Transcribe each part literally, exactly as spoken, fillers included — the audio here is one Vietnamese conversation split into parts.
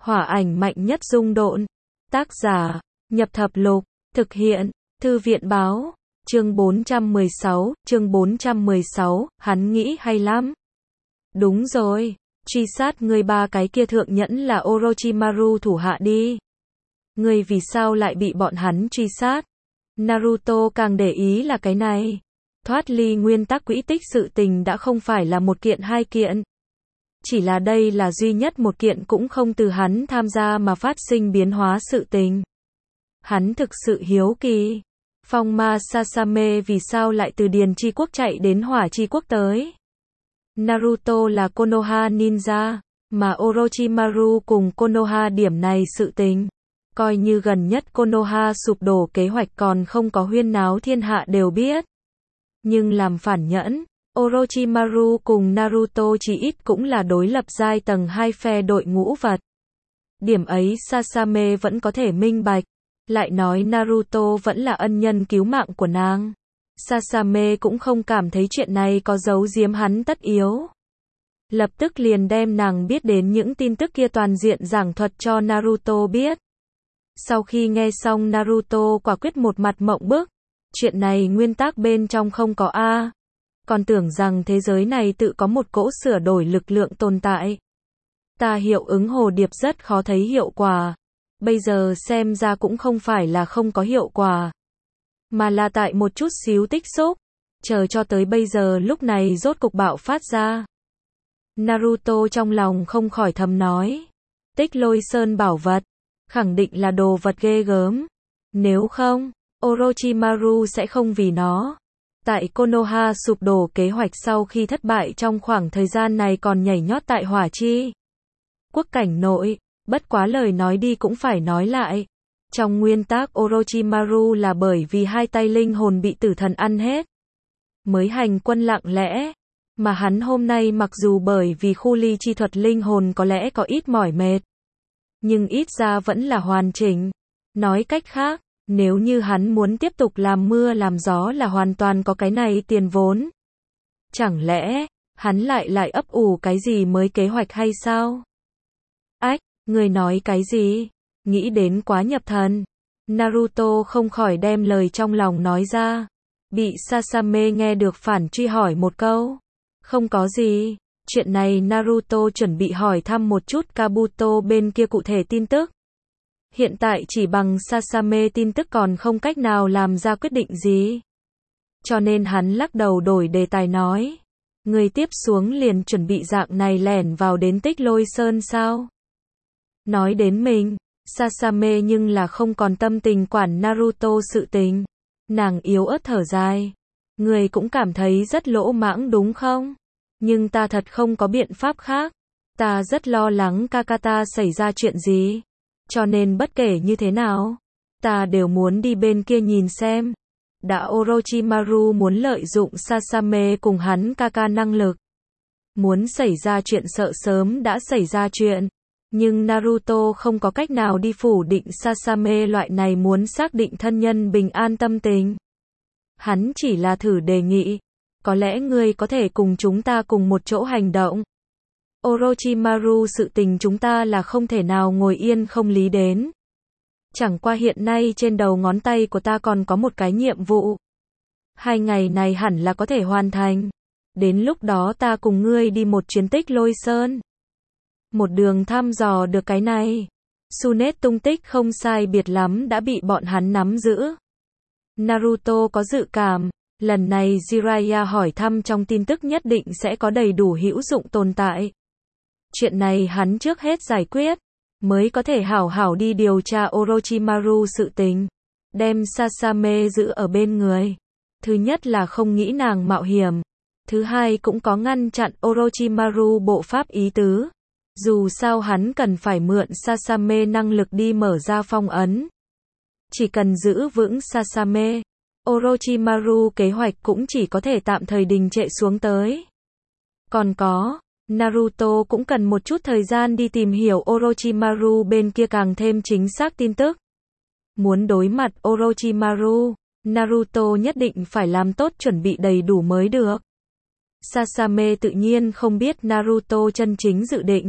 Hỏa ảnh mạnh nhất dung độn. Tác giả, Nhập Thập Lục, thực hiện, Thư viện Báo, chương bốn trăm mười sáu, chương bốn trăm mười sáu, hắn nghĩ hay lắm. Đúng rồi, truy sát người ba cái kia thượng nhẫn là Orochimaru thủ hạ đi. Người vì sao lại bị bọn hắn truy sát? Naruto càng để ý là cái này. Thoát ly nguyên tắc quỹ tích sự tình đã không phải là một kiện hai kiện. Chỉ là đây là duy nhất một kiện cũng không từ hắn tham gia mà phát sinh biến hóa sự tình. Hắn thực sự hiếu kỳ. Phong ma Sasame vì sao lại từ Điền Chi Quốc chạy đến Hỏa Chi Quốc tới? Naruto là Konoha ninja, mà Orochimaru cùng Konoha điểm này sự tình. Coi như gần nhất Konoha sụp đổ kế hoạch còn không có huyên náo thiên hạ đều biết. Nhưng làm phản nhẫn, Orochimaru cùng Naruto chỉ ít cũng là đối lập giai tầng hai phe đội ngũ vật. Điểm ấy Sasame vẫn có thể minh bạch. Lại nói Naruto vẫn là ân nhân cứu mạng của nàng. Sasame cũng không cảm thấy chuyện này có giấu giếm hắn tất yếu. Lập tức liền đem nàng biết đến những tin tức kia toàn diện giảng thuật cho Naruto biết. Sau khi nghe xong Naruto quả quyết một mặt mộng bức. Chuyện này nguyên tắc bên trong không có a. Còn tưởng rằng thế giới này tự có một cỗ sửa đổi lực lượng tồn tại. Ta hiệu ứng hồ điệp rất khó thấy hiệu quả. Bây giờ xem ra cũng không phải là không có hiệu quả. Mà là tại một chút xíu tích xúc. Chờ cho tới bây giờ lúc này rốt cục bạo phát ra. Naruto trong lòng không khỏi thầm nói. Tích Lôi Sơn bảo vật. Khẳng định là đồ vật ghê gớm. Nếu không, Orochimaru sẽ không vì nó. Tại Konoha sụp đổ kế hoạch sau khi thất bại trong khoảng thời gian này còn nhảy nhót tại Hỏa Chi Quốc cảnh nội. Bất quá lời nói đi cũng phải nói lại. Trong nguyên tắc Orochimaru là bởi vì hai tay linh hồn bị tử thần ăn hết. Mới hành quân lặng lẽ. Mà hắn hôm nay mặc dù bởi vì khu ly chi thuật linh hồn có lẽ có ít mỏi mệt. Nhưng ít ra vẫn là hoàn chỉnh. Nói cách khác, nếu như hắn muốn tiếp tục làm mưa làm gió là hoàn toàn có cái này tiền vốn. Chẳng lẽ, hắn lại lại ấp ủ cái gì mới kế hoạch hay sao? Ách, người nói cái gì? Nghĩ đến quá nhập thần. Naruto không khỏi đem lời trong lòng nói ra. Bị Sasame nghe được phản truy hỏi một câu. Không có gì. Chuyện này Naruto chuẩn bị hỏi thăm một chút Kabuto bên kia cụ thể tin tức. Hiện tại chỉ bằng Sasame tin tức còn không cách nào làm ra quyết định gì. Cho nên hắn lắc đầu đổi đề tài nói. Người tiếp xuống liền chuẩn bị dạng này lẻn vào đến Tích Lôi Sơn sao? Nói đến mình, Sasame nhưng là không còn tâm tình quản Naruto sự tình. Nàng yếu ớt thở dài. Người cũng cảm thấy rất lỗ mãng đúng không? Nhưng ta thật không có biện pháp khác. Ta rất lo lắng Kakata xảy ra chuyện gì. Cho nên bất kể như thế nào, ta đều muốn đi bên kia nhìn xem. Đã Orochimaru muốn lợi dụng Sasame cùng hắn Kaka năng lực. Muốn xảy ra chuyện sợ sớm đã xảy ra chuyện. Nhưng Naruto không có cách nào đi phủ định Sasame loại này muốn xác định thân nhân bình an tâm tình. Hắn chỉ là thử đề nghị. Có lẽ ngươi có thể cùng chúng ta cùng một chỗ hành động. Orochimaru sự tình chúng ta là không thể nào ngồi yên không lý đến. Chẳng qua hiện nay trên đầu ngón tay của ta còn có một cái nhiệm vụ. Hai ngày này hẳn là có thể hoàn thành. Đến lúc đó ta cùng ngươi đi một chuyến Tích Lôi Sơn. Một đường thăm dò được cái này. Tsunade tung tích không sai biệt lắm đã bị bọn hắn nắm giữ. Naruto có dự cảm. Lần này Jiraiya hỏi thăm trong tin tức nhất định sẽ có đầy đủ hữu dụng tồn tại. Chuyện này hắn trước hết giải quyết, mới có thể hảo hảo đi điều tra Orochimaru sự tình. Đem Sasame giữ ở bên người. Thứ nhất là không nghĩ nàng mạo hiểm. Thứ hai cũng có ngăn chặn Orochimaru bộ pháp ý tứ. Dù sao hắn cần phải mượn Sasame năng lực đi mở ra phong ấn. Chỉ cần giữ vững Sasame, Orochimaru kế hoạch cũng chỉ có thể tạm thời đình trệ xuống tới. Còn có, Naruto cũng cần một chút thời gian đi tìm hiểu Orochimaru bên kia càng thêm chính xác tin tức. Muốn đối mặt Orochimaru, Naruto nhất định phải làm tốt chuẩn bị đầy đủ mới được. Sasame tự nhiên không biết Naruto chân chính dự định.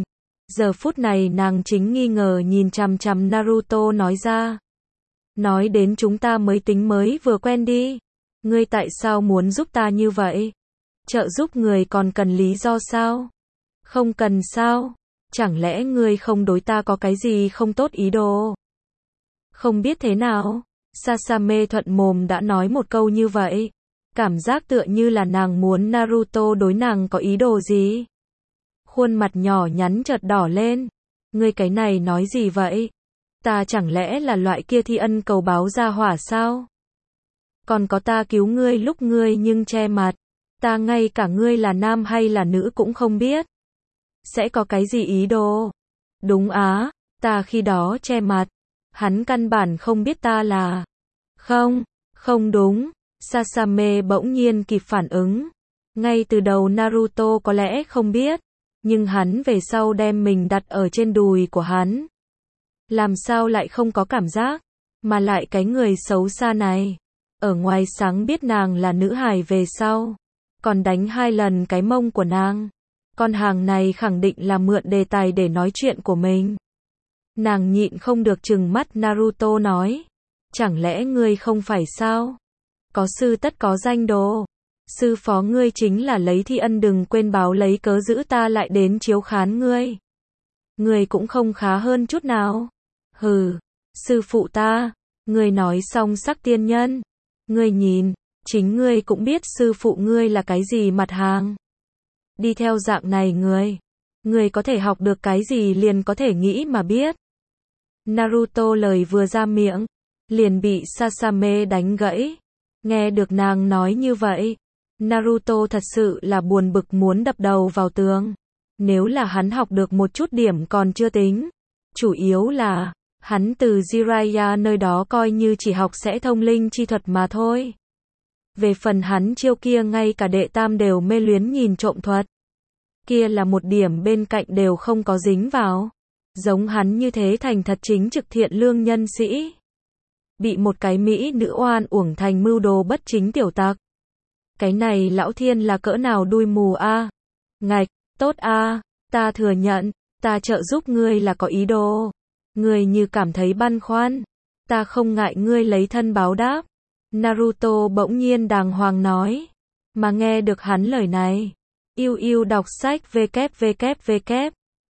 Giờ phút này nàng chính nghi ngờ nhìn chằm chằm Naruto nói ra. Nói đến chúng ta mới tính mới vừa quen đi. Ngươi tại sao muốn giúp ta như vậy? Trợ giúp người còn cần lý do sao? Không cần sao? Chẳng lẽ ngươi không đối ta có cái gì không tốt ý đồ? Không biết thế nào? Sasame thuận mồm đã nói một câu như vậy. Cảm giác tựa như là nàng muốn Naruto đối nàng có ý đồ gì. Khuôn mặt nhỏ nhắn chợt đỏ lên. Ngươi cái này nói gì vậy? Ta chẳng lẽ là loại kia thi ân cầu báo ra hỏa sao? Còn có ta cứu ngươi lúc ngươi nhưng che mặt. Ta ngay cả ngươi là nam hay là nữ cũng không biết. Sẽ có cái gì ý đồ? Đúng á, ta khi đó che mặt. Hắn căn bản không biết ta là... Không, không đúng. Sasame bỗng nhiên kịp phản ứng. Ngay từ đầu Naruto có lẽ không biết. Nhưng hắn về sau đem mình đặt ở trên đùi của hắn. Làm sao lại không có cảm giác. Mà lại cái người xấu xa này. Ở ngoài sáng biết nàng là nữ hài về sau. Còn đánh hai lần cái mông của nàng. Con hàng này khẳng định là mượn đề tài để nói chuyện của mình. Nàng nhịn không được trừng mắt Naruto nói. Chẳng lẽ ngươi không phải sao? Có sư tất có danh đồ. Sư phó ngươi chính là lấy thi ân đừng quên báo lấy cớ giữ ta lại đến chiếu khán ngươi. Ngươi cũng không khá hơn chút nào. Hừ, sư phụ ta. Ngươi nói xong sắc tiên nhân. Ngươi nhìn, chính ngươi cũng biết sư phụ ngươi là cái gì mặt hàng. Đi theo dạng này ngươi. Ngươi có thể học được cái gì liền có thể nghĩ mà biết. Naruto lời vừa ra miệng. Liền bị Sasame đánh gãy. Nghe được nàng nói như vậy. Naruto thật sự là buồn bực muốn đập đầu vào tường. Nếu là hắn học được một chút điểm còn chưa tính. Chủ yếu là, hắn từ Jiraiya nơi đó coi như chỉ học sẽ thông linh chi thuật mà thôi. Về phần hắn chiêu kia ngay cả đệ tam đều mê luyến nhìn trộm thuật. Kia là một điểm bên cạnh đều không có dính vào. Giống hắn như thế thành thật chính trực thiện lương nhân sĩ. Bị một cái mỹ nữ oan uổng thành mưu đồ bất chính tiểu tặc. Cái này lão thiên là cỡ nào đuôi mù a? À? Ngạch, tốt a, à, ta thừa nhận, ta trợ giúp ngươi là có ý đồ. Ngươi như cảm thấy băn khoăn, ta không ngại ngươi lấy thân báo đáp. Naruto bỗng nhiên đàng hoàng nói. Mà nghe được hắn lời này, yêu yêu đọc sách www.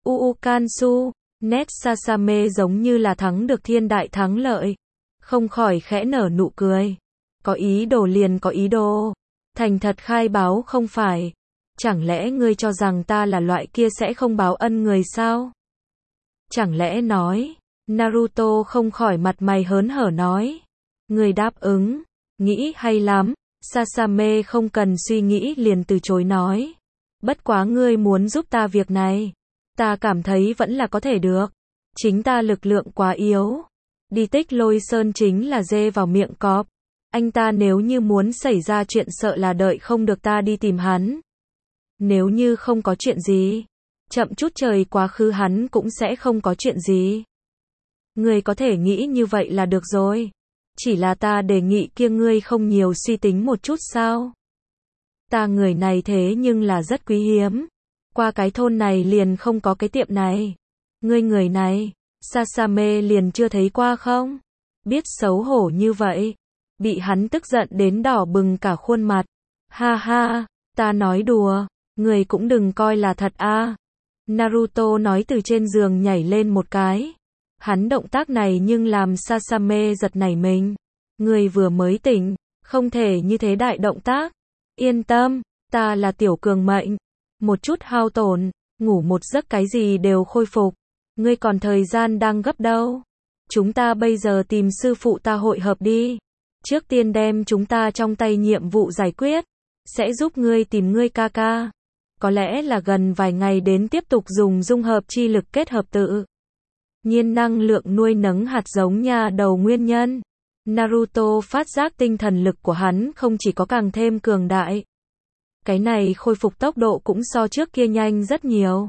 Uukansu, nét Sasame giống như là thắng được thiên đại thắng lợi. Không khỏi khẽ nở nụ cười. Có ý đồ liền có ý đồ. Thành thật khai báo không phải. Chẳng lẽ ngươi cho rằng ta là loại kia sẽ không báo ân người sao? Chẳng lẽ nói. Naruto không khỏi mặt mày hớn hở nói. Ngươi đáp ứng. Nghĩ hay lắm. Sasame không cần suy nghĩ liền từ chối nói. Bất quá ngươi muốn giúp ta việc này. Ta cảm thấy vẫn là có thể được. Chính ta lực lượng quá yếu. Đi tích lôi sơn chính là dê vào miệng cọp. Anh ta nếu như muốn xảy ra chuyện sợ là đợi không được ta đi tìm hắn. Nếu như không có chuyện gì, chậm chút trời quá khứ hắn cũng sẽ không có chuyện gì. Ngươi có thể nghĩ như vậy là được rồi. Chỉ là ta đề nghị kia ngươi không nhiều suy tính một chút sao? Ta người này thế nhưng là rất quý hiếm. Qua cái thôn này liền không có cái tiệm này. Ngươi người này, Sasame liền chưa thấy qua không? Biết xấu hổ như vậy. Bị hắn tức giận đến đỏ bừng cả khuôn mặt. Ha ha, ta nói đùa, người cũng đừng coi là thật a. À. Naruto nói từ trên giường nhảy lên một cái. Hắn động tác này nhưng làm Sasame giật nảy mình. Người vừa mới tỉnh, không thể như thế đại động tác. Yên tâm, ta là tiểu cường mệnh. Một chút hao tổn, ngủ một giấc cái gì đều khôi phục. Ngươi còn thời gian đang gấp đâu. Chúng ta bây giờ tìm sư phụ ta hội hợp đi. Trước tiên đem chúng ta trong tay nhiệm vụ giải quyết. Sẽ giúp ngươi tìm ngươi ca ca. Có lẽ là gần vài ngày đến tiếp tục dùng dung hợp chi lực kết hợp tự nhiên năng lượng nuôi nấng hạt giống nhà đầu nguyên nhân. Naruto phát giác tinh thần lực của hắn không chỉ có càng thêm cường đại. Cái này khôi phục tốc độ cũng so trước kia nhanh rất nhiều.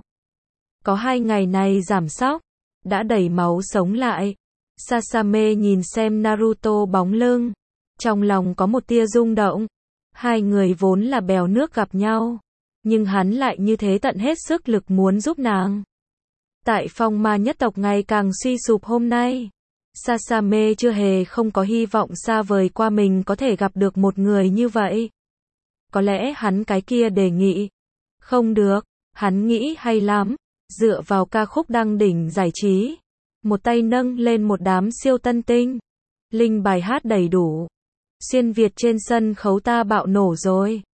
Có hai ngày này giảm sóc, đã đẩy máu sống lại. Sasame nhìn xem Naruto bóng lưng. Trong lòng có một tia rung động. Hai người vốn là bèo nước gặp nhau. Nhưng hắn lại như thế tận hết sức lực muốn giúp nàng. Tại phong ma nhất tộc ngày càng suy sụp hôm nay, Sasame chưa hề không có hy vọng xa vời qua mình có thể gặp được một người như vậy. Có lẽ hắn cái kia đề nghị. Không được, hắn nghĩ hay lắm, dựa vào ca khúc đăng đỉnh giải trí. Một tay nâng lên một đám siêu tân tinh. Linh bài hát đầy đủ. Xuyên Việt trên sân khấu ta bạo nổ rồi.